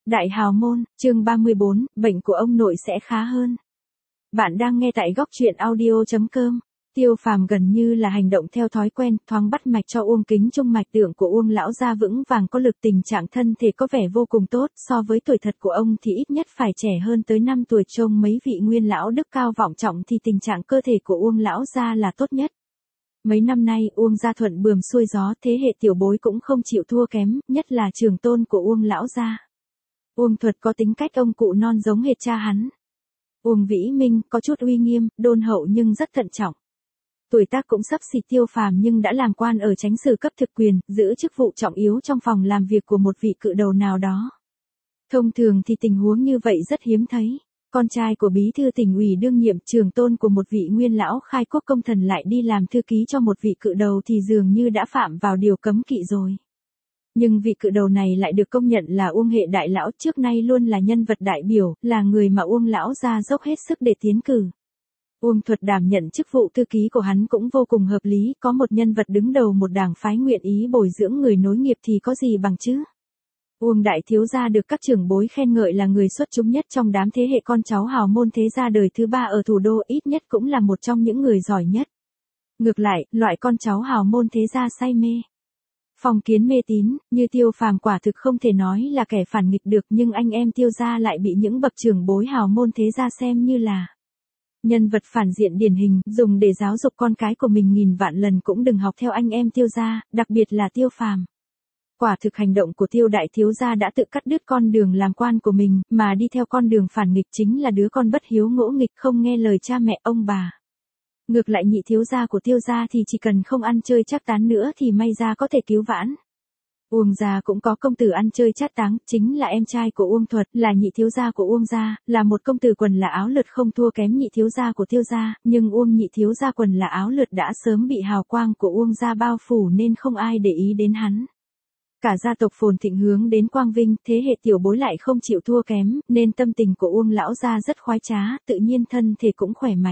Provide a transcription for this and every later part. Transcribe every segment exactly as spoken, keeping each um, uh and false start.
Đại hào môn, chương ba mươi bốn, bệnh của ông nội sẽ khá hơn. Bạn đang nghe tại góc truyện audio chấm com. Tiêu Phàm gần như là hành động theo thói quen, thoáng bắt mạch cho Uông Kính Trung, mạch tượng của Uông lão gia vững vàng có lực, tình trạng thân thể có vẻ vô cùng tốt, so với tuổi thật của ông thì ít nhất phải trẻ hơn tới năm tuổi. Trông mấy vị nguyên lão đức cao vọng trọng thì tình trạng cơ thể của Uông lão gia là tốt nhất. Mấy năm nay Uông gia thuận buồm xuôi gió, thế hệ tiểu bối cũng không chịu thua kém, nhất là trưởng tôn của Uông lão gia. Uông Thuật có tính cách ông cụ non giống hệt cha hắn. Uông Vĩ Minh có chút uy nghiêm, đôn hậu nhưng rất thận trọng. Tuổi tác cũng xấp xỉ Tiêu Phàm nhưng đã làm quan ở chánh sử cấp thực quyền, giữ chức vụ trọng yếu trong phòng làm việc của một vị cự đầu nào đó. Thông thường thì tình huống như vậy rất hiếm thấy. Con trai của bí thư tỉnh ủy đương nhiệm, trưởng tôn của một vị nguyên lão khai quốc công thần lại đi làm thư ký cho một vị cự đầu thì dường như đã phạm vào điều cấm kỵ rồi. Nhưng vị cự đầu này lại được công nhận là Uông hệ đại lão, trước nay luôn là nhân vật đại biểu, là người mà Uông lão gia dốc hết sức để tiến cử. Uông Thuật đảm nhận chức vụ thư ký của hắn cũng vô cùng hợp lý, có một nhân vật đứng đầu một đảng phái nguyện ý bồi dưỡng người nối nghiệp thì có gì bằng chứ. Uông đại thiếu gia được các trưởng bối khen ngợi là người xuất chúng nhất trong đám thế hệ con cháu hào môn thế gia đời thứ ba ở thủ đô, ít nhất cũng là một trong những người giỏi nhất. Ngược lại, loại con cháu hào môn thế gia say mê phong kiến mê tín, như Tiêu Phàm quả thực không thể nói là kẻ phản nghịch được, nhưng anh em Tiêu gia lại bị những bậc trưởng bối hào môn thế gia xem như là nhân vật phản diện điển hình, dùng để giáo dục con cái của mình nghìn vạn lần cũng đừng học theo anh em Tiêu gia, đặc biệt là Tiêu Phàm. Quả thực hành động của Tiêu đại thiếu gia đã tự cắt đứt con đường làm quan của mình, mà đi theo con đường phản nghịch, chính là đứa con bất hiếu ngỗ nghịch, không nghe lời cha mẹ ông bà. Ngược lại nhị thiếu gia của Tiêu gia thì chỉ cần không ăn chơi trác tán nữa thì may ra có thể cứu vãn. Uông gia cũng có công tử ăn chơi trác táng, chính là em trai của Uông Thuật, là nhị thiếu gia của Uông gia, là một công tử quần là áo lượt không thua kém nhị thiếu gia của Tiêu gia, nhưng Uông nhị thiếu gia quần là áo lượt đã sớm bị hào quang của Uông gia bao phủ nên không ai để ý đến hắn. Cả gia tộc phồn thịnh hướng đến quang vinh, thế hệ tiểu bối lại không chịu thua kém, nên tâm tình của Uông lão gia rất khoái trá, tự nhiên thân thể cũng khỏe mạnh.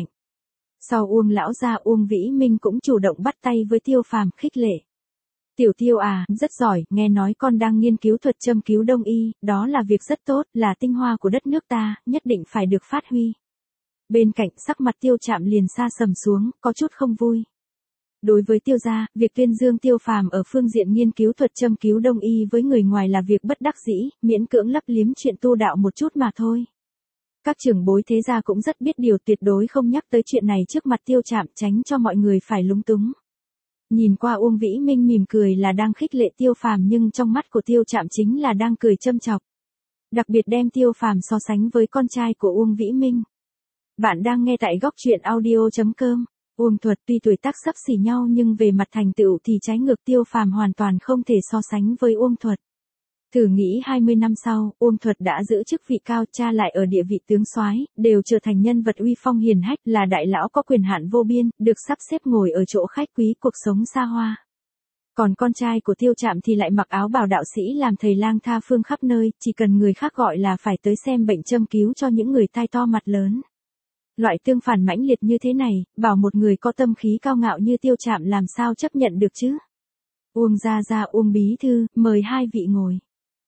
Sau Uông lão gia, Uông Vĩ Minh cũng chủ động bắt tay với Tiêu Phàm, khích lệ. Tiểu Tiêu à, rất giỏi, nghe nói con đang nghiên cứu thuật châm cứu đông y, đó là việc rất tốt, là tinh hoa của đất nước ta, nhất định phải được phát huy. Bên cạnh, sắc mặt Tiêu Trạm liền sa sầm xuống, có chút không vui. Đối với Tiêu gia, việc tuyên dương Tiêu Phàm ở phương diện nghiên cứu thuật châm cứu đông y với người ngoài là việc bất đắc dĩ, miễn cưỡng lấp liếm chuyện tu đạo một chút mà thôi. Các trưởng bối thế gia cũng rất biết điều, tuyệt đối không nhắc tới chuyện này trước mặt Tiêu Trạm, tránh cho mọi người phải lúng túng. Nhìn qua Uông Vĩ Minh mỉm cười là đang khích lệ Tiêu Phàm, nhưng trong mắt của Tiêu Trạm chính là đang cười châm chọc. Đặc biệt đem Tiêu Phàm so sánh với con trai của Uông Vĩ Minh. Bạn đang nghe tại góc truyện audio chấm com. Uông Thuật tuy tuổi tác xấp xỉ nhau nhưng về mặt thành tựu thì trái ngược, Tiêu Phàm hoàn toàn không thể so sánh với Uông Thuật. Thử nghĩ hai mươi năm sau, Uông Thuật đã giữ chức vị cao, cha lại ở địa vị tướng soái, đều trở thành nhân vật uy phong hiển hách, là đại lão có quyền hạn vô biên, được sắp xếp ngồi ở chỗ khách quý, cuộc sống xa hoa. Còn con trai của Tiêu Trạm thì lại mặc áo bào đạo sĩ, làm thầy lang tha phương khắp nơi, chỉ cần người khác gọi là phải tới xem bệnh châm cứu cho những người tai to mặt lớn. Loại tương phản mãnh liệt như thế này, bảo một người có tâm khí cao ngạo như Tiêu Trạm làm sao chấp nhận được chứ? Uông gia gia, Uông bí thư, mời hai vị ngồi.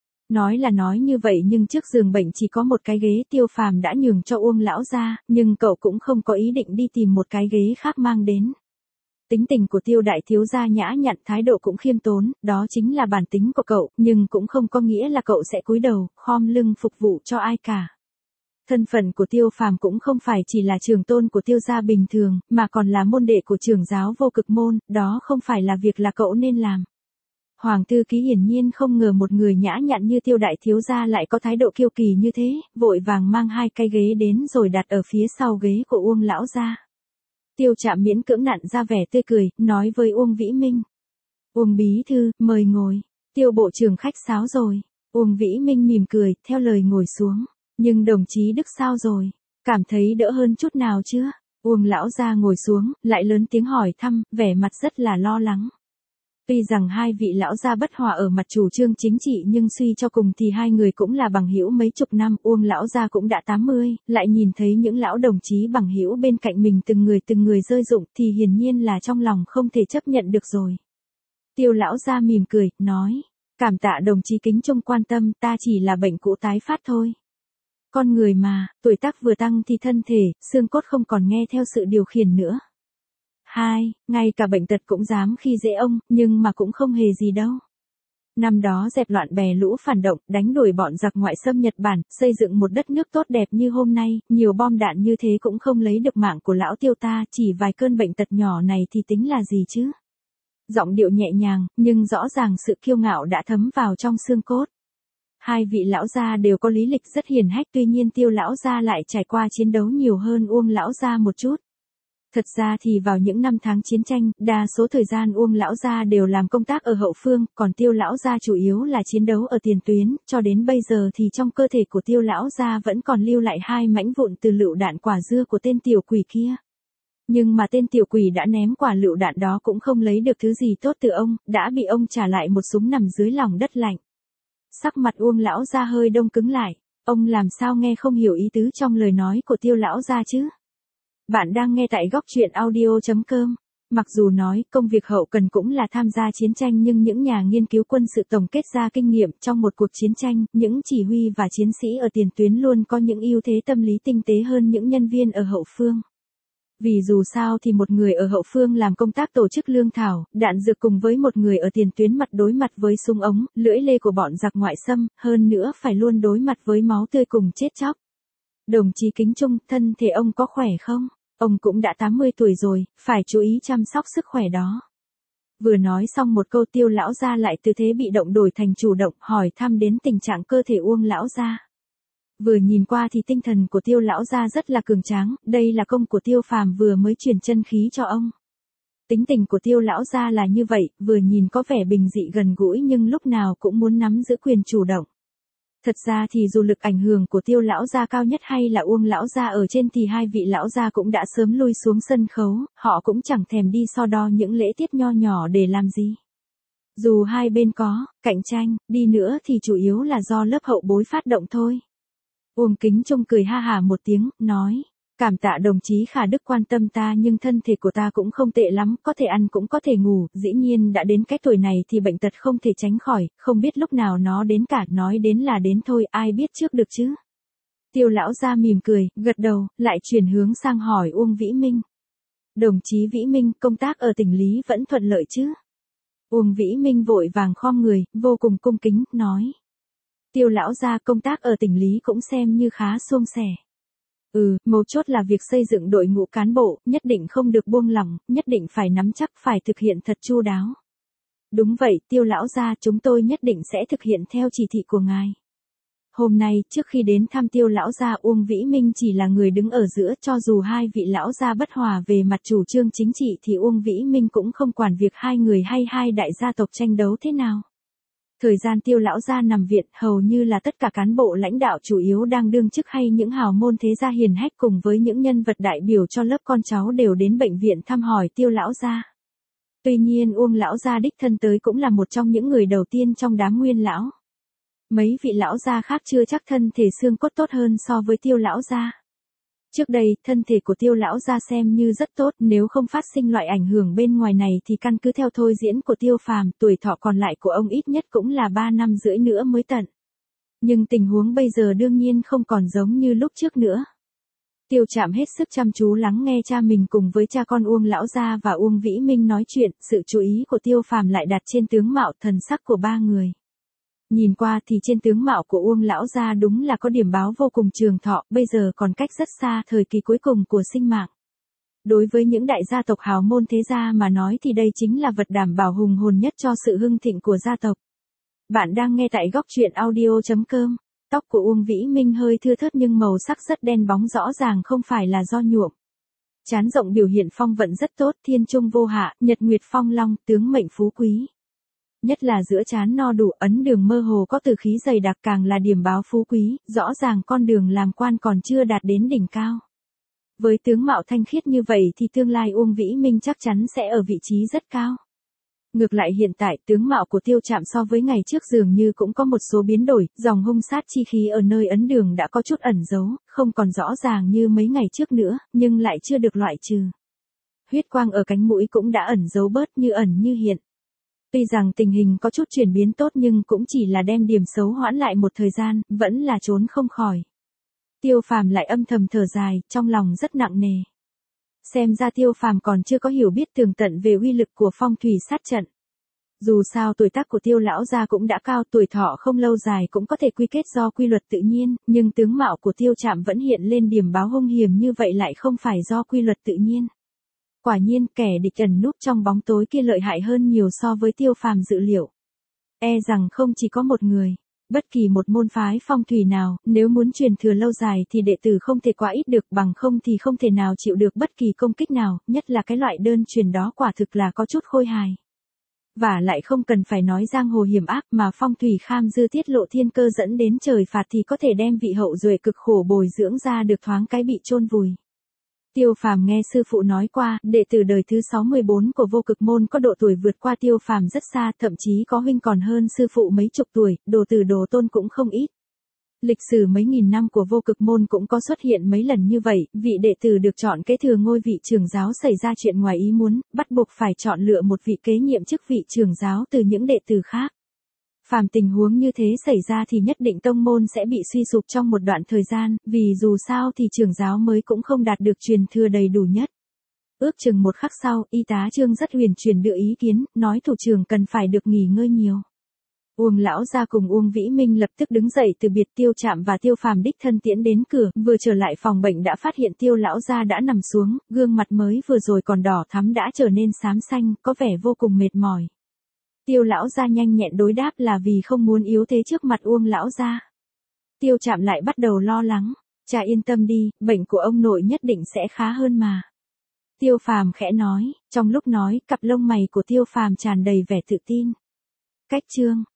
Nói là nói như vậy nhưng trước giường bệnh chỉ có một cái ghế, Tiêu Phàm đã nhường cho Uông lão gia, nhưng cậu cũng không có ý định đi tìm một cái ghế khác mang đến. Tính tình của Tiêu đại thiếu gia nhã nhặn, thái độ cũng khiêm tốn, đó chính là bản tính của cậu, nhưng cũng không có nghĩa là cậu sẽ cúi đầu, khom lưng phục vụ cho ai cả. Thân phận của Tiêu Phàm cũng không phải chỉ là trưởng tôn của Tiêu gia bình thường, mà còn là môn đệ của trưởng giáo vô cực môn, đó không phải là việc là cậu nên làm. Hoàng thư ký hiển nhiên không ngờ một người nhã nhặn như Tiêu đại thiếu gia lại có thái độ kiêu kỳ như thế, vội vàng mang hai cái ghế đến rồi đặt ở phía sau ghế của Uông lão gia. Tiêu Trạm miễn cưỡng nặn ra vẻ tươi cười, nói với Uông Vĩ Minh. Uông bí thư, mời ngồi. Tiêu bộ trưởng khách sáo rồi. Uông Vĩ Minh mỉm cười, theo lời ngồi xuống. Nhưng đồng chí Đức sao rồi? Cảm thấy đỡ hơn chút nào chưa? Uông lão gia ngồi xuống, lại lớn tiếng hỏi thăm, vẻ mặt rất là lo lắng. Tuy rằng hai vị lão gia bất hòa ở mặt chủ trương chính trị nhưng suy cho cùng thì hai người cũng là bằng hữu mấy chục năm, Uông lão gia cũng đã tám mươi, lại nhìn thấy những lão đồng chí bằng hữu bên cạnh mình từng người từng người rơi rụng thì hiển nhiên là trong lòng không thể chấp nhận được rồi. Tiêu lão gia mỉm cười, nói, Cảm tạ đồng chí Kính Trung quan tâm, ta chỉ là bệnh cũ tái phát thôi. Con người mà, tuổi tác vừa tăng thì thân thể, xương cốt không còn nghe theo sự điều khiển nữa. Hai, ngay cả bệnh tật cũng dám khi dễ ông, nhưng mà cũng không hề gì đâu. Năm đó dẹp loạn bè lũ phản động, đánh đuổi bọn giặc ngoại xâm Nhật Bản, xây dựng một đất nước tốt đẹp như hôm nay, nhiều bom đạn như thế cũng không lấy được mạng của lão Tiêu ta, chỉ vài cơn bệnh tật nhỏ này thì tính là gì chứ? Giọng điệu nhẹ nhàng, nhưng rõ ràng sự kiêu ngạo đã thấm vào trong xương cốt. Hai vị lão gia đều có lý lịch rất hiền hách, tuy nhiên Tiêu lão gia lại trải qua chiến đấu nhiều hơn Uông lão gia một chút. Thật ra thì vào những năm tháng chiến tranh, đa số thời gian Uông lão gia đều làm công tác ở hậu phương, còn Tiêu lão gia chủ yếu là chiến đấu ở tiền tuyến, cho đến bây giờ thì trong cơ thể của Tiêu lão gia vẫn còn lưu lại hai mảnh vụn từ lựu đạn quả dưa của tên tiểu quỷ kia. Nhưng mà tên tiểu quỷ đã ném quả lựu đạn đó cũng không lấy được thứ gì tốt từ ông, đã bị ông trả lại một súng nằm dưới lòng đất lạnh. Sắc mặt Uông lão gia hơi đông cứng lại, ông làm sao nghe không hiểu ý tứ trong lời nói của Tiêu lão gia chứ? Bạn đang nghe tại góc truyện audio chấm com. Mặc dù nói công việc hậu cần cũng là tham gia chiến tranh, nhưng những nhà nghiên cứu quân sự tổng kết ra kinh nghiệm trong một cuộc chiến tranh, những chỉ huy và chiến sĩ ở tiền tuyến luôn có những ưu thế tâm lý tinh tế hơn những nhân viên ở hậu phương. Vì dù sao thì một người ở hậu phương làm công tác tổ chức lương thảo, đạn dược cùng với một người ở tiền tuyến mặt đối mặt với súng ống, lưỡi lê của bọn giặc ngoại xâm, hơn nữa phải luôn đối mặt với máu tươi cùng chết chóc. Đồng chí Kính Trung, thân thể ông có khỏe không? Ông cũng đã tám mươi tuổi rồi, phải chú ý chăm sóc sức khỏe đó. Vừa nói xong một câu, Tiêu lão gia lại từ thế bị động đổi thành chủ động, hỏi thăm đến tình trạng cơ thể Uông lão gia. Vừa nhìn qua thì tinh thần của Tiêu lão gia rất là cường tráng, đây là công của Tiêu Phàm vừa mới truyền chân khí cho ông. Tính tình của Tiêu lão gia là như vậy, vừa nhìn có vẻ bình dị gần gũi nhưng lúc nào cũng muốn nắm giữ quyền chủ động. Thật ra thì dù lực ảnh hưởng của Tiêu lão gia cao nhất hay là Uông lão gia ở trên thì hai vị lão gia cũng đã sớm lui xuống sân khấu, họ cũng chẳng thèm đi so đo những lễ tiết nho nhỏ để làm gì. Dù hai bên có cạnh tranh đi nữa thì chủ yếu là do lớp hậu bối phát động thôi. Uông Kính Trung cười ha hả một tiếng, nói, cảm tạ đồng chí Khả Đức quan tâm ta, nhưng thân thể của ta cũng không tệ lắm, có thể ăn cũng có thể ngủ, dĩ nhiên đã đến cái tuổi này thì bệnh tật không thể tránh khỏi, không biết lúc nào nó đến cả, nói đến là đến thôi, ai biết trước được chứ. Tiêu lão gia mỉm cười, gật đầu, lại chuyển hướng sang hỏi Uông Vĩ Minh. Đồng chí Vĩ Minh, công tác ở tỉnh Lý vẫn thuận lợi chứ? Uông Vĩ Minh vội vàng khom người, vô cùng cung kính, nói. Tiêu lão gia, công tác ở tỉnh Lý cũng xem như khá suôn sẻ. Ừ, mấu chốt là việc xây dựng đội ngũ cán bộ, nhất định không được buông lỏng, nhất định phải nắm chắc, phải thực hiện thật chu đáo. Đúng vậy, Tiêu lão gia, chúng tôi nhất định sẽ thực hiện theo chỉ thị của ngài. Hôm nay, trước khi đến thăm Tiêu lão gia, Uông Vĩ Minh chỉ là người đứng ở giữa, cho dù hai vị lão gia bất hòa về mặt chủ trương chính trị thì Uông Vĩ Minh cũng không quản việc hai người hay hai đại gia tộc tranh đấu thế nào. Thời gian Tiêu lão gia nằm viện, hầu như là tất cả cán bộ lãnh đạo chủ yếu đang đương chức hay những hào môn thế gia hiền hách cùng với những nhân vật đại biểu cho lớp con cháu đều đến bệnh viện thăm hỏi Tiêu lão gia. Tuy nhiên Uông lão gia đích thân tới cũng là một trong những người đầu tiên trong đám nguyên lão. Mấy vị lão gia khác chưa chắc thân thể xương cốt tốt hơn so với Tiêu lão gia. Trước đây, thân thể của Tiêu lão gia xem như rất tốt, nếu không phát sinh loại ảnh hưởng bên ngoài này thì căn cứ theo thôi diễn của Tiêu Phàm, tuổi thọ còn lại của ông ít nhất cũng là ba năm rưỡi nữa mới tận. Nhưng tình huống bây giờ đương nhiên không còn giống như lúc trước nữa. Tiêu Trạm hết sức chăm chú lắng nghe cha mình cùng với cha con Uông lão gia và Uông Vĩ Minh nói chuyện, sự chú ý của Tiêu Phàm lại đặt trên tướng mạo thần sắc của ba người. Nhìn qua thì trên tướng mạo của Uông lão gia đúng là có điểm báo vô cùng trường thọ, bây giờ còn cách rất xa thời kỳ cuối cùng của sinh mạng. Đối với những đại gia tộc hào môn thế gia mà nói thì đây chính là vật đảm bảo hùng hồn nhất cho sự hưng thịnh của gia tộc. Bạn đang nghe tại góc truyện audio chấm com. Tóc của Uông Vĩ Minh hơi thưa thớt nhưng màu sắc rất đen bóng, rõ ràng không phải là do nhuộm. Trán rộng biểu hiện phong vận rất tốt, thiên trung vô hạ, nhật nguyệt phong long, tướng mệnh phú quý. Nhất là giữa trán no đủ, ấn đường mơ hồ có từ khí dày đặc càng là điểm báo phú quý, rõ ràng con đường làm quan còn chưa đạt đến đỉnh cao. Với tướng mạo thanh khiết như vậy thì tương lai Uông Vĩ Minh chắc chắn sẽ ở vị trí rất cao. Ngược lại hiện tại tướng mạo của Tiêu Trạm so với ngày trước dường như cũng có một số biến đổi, dòng hung sát chi khí ở nơi ấn đường đã có chút ẩn giấu, không còn rõ ràng như mấy ngày trước nữa, nhưng lại chưa được loại trừ. Huyết quang ở cánh mũi cũng đã ẩn giấu bớt, như ẩn như hiện. Tuy rằng tình hình có chút chuyển biến tốt nhưng cũng chỉ là đem điểm xấu hoãn lại một thời gian, vẫn là trốn không khỏi. Tiêu Phàm lại âm thầm thở dài, trong lòng rất nặng nề. Xem ra Tiêu Phàm còn chưa có hiểu biết tường tận về uy lực của phong thủy sát trận. Dù sao tuổi tác của Tiêu lão gia cũng đã cao, tuổi thọ không lâu dài cũng có thể quy kết do quy luật tự nhiên, nhưng tướng mạo của Tiêu Trạm vẫn hiện lên điểm báo hung hiểm như vậy lại không phải do quy luật tự nhiên. Quả nhiên kẻ địch ẩn núp trong bóng tối kia lợi hại hơn nhiều so với Tiêu Phàm dự liệu. E rằng không chỉ có một người. Bất kỳ một môn phái phong thủy nào, nếu muốn truyền thừa lâu dài thì đệ tử không thể quá ít được, bằng không thì không thể nào chịu được bất kỳ công kích nào, nhất là cái loại đơn truyền đó quả thực là có chút khôi hài. Và lại không cần phải nói giang hồ hiểm ác mà phong thủy kham dư tiết lộ thiên cơ dẫn đến trời phạt thì có thể đem vị hậu duệ cực khổ bồi dưỡng ra được thoáng cái bị chôn vùi. Tiêu Phàm nghe sư phụ nói qua, đệ tử đời thứ sáu mươi bốn của vô cực môn có độ tuổi vượt qua Tiêu Phàm rất xa, thậm chí có huynh còn hơn sư phụ mấy chục tuổi, đồ tử đồ tôn cũng không ít. Lịch sử mấy nghìn năm của vô cực môn cũng có xuất hiện mấy lần như vậy, vị đệ tử được chọn kế thừa ngôi vị trưởng giáo xảy ra chuyện ngoài ý muốn, bắt buộc phải chọn lựa một vị kế nhiệm chức vị trưởng giáo từ những đệ tử khác. Phàm tình huống như thế xảy ra thì nhất định tông môn sẽ bị suy sụp trong một đoạn thời gian, vì dù sao thì trưởng giáo mới cũng không đạt được truyền thừa đầy đủ nhất. Ước chừng một khắc sau, y tá Trương rất huyền chuyển đưa ý kiến, nói thủ trưởng cần phải được nghỉ ngơi nhiều. Uông lão gia cùng Uông Vĩ Minh lập tức đứng dậy từ biệt. Tiêu Trạm và Tiêu Phàm đích thân tiễn đến cửa, vừa trở lại phòng bệnh đã phát hiện Tiêu lão gia đã nằm xuống, gương mặt mới vừa rồi còn đỏ thắm đã trở nên xám xanh, có vẻ vô cùng mệt mỏi. Tiêu lão gia nhanh nhẹn đối đáp là vì không muốn yếu thế trước mặt Uông lão gia. Tiêu Trạm lại bắt đầu lo lắng, "Cha yên tâm đi, bệnh của ông nội nhất định sẽ khá hơn mà." Tiêu Phàm khẽ nói, trong lúc nói, cặp lông mày của Tiêu Phàm tràn đầy vẻ tự tin. Cách chương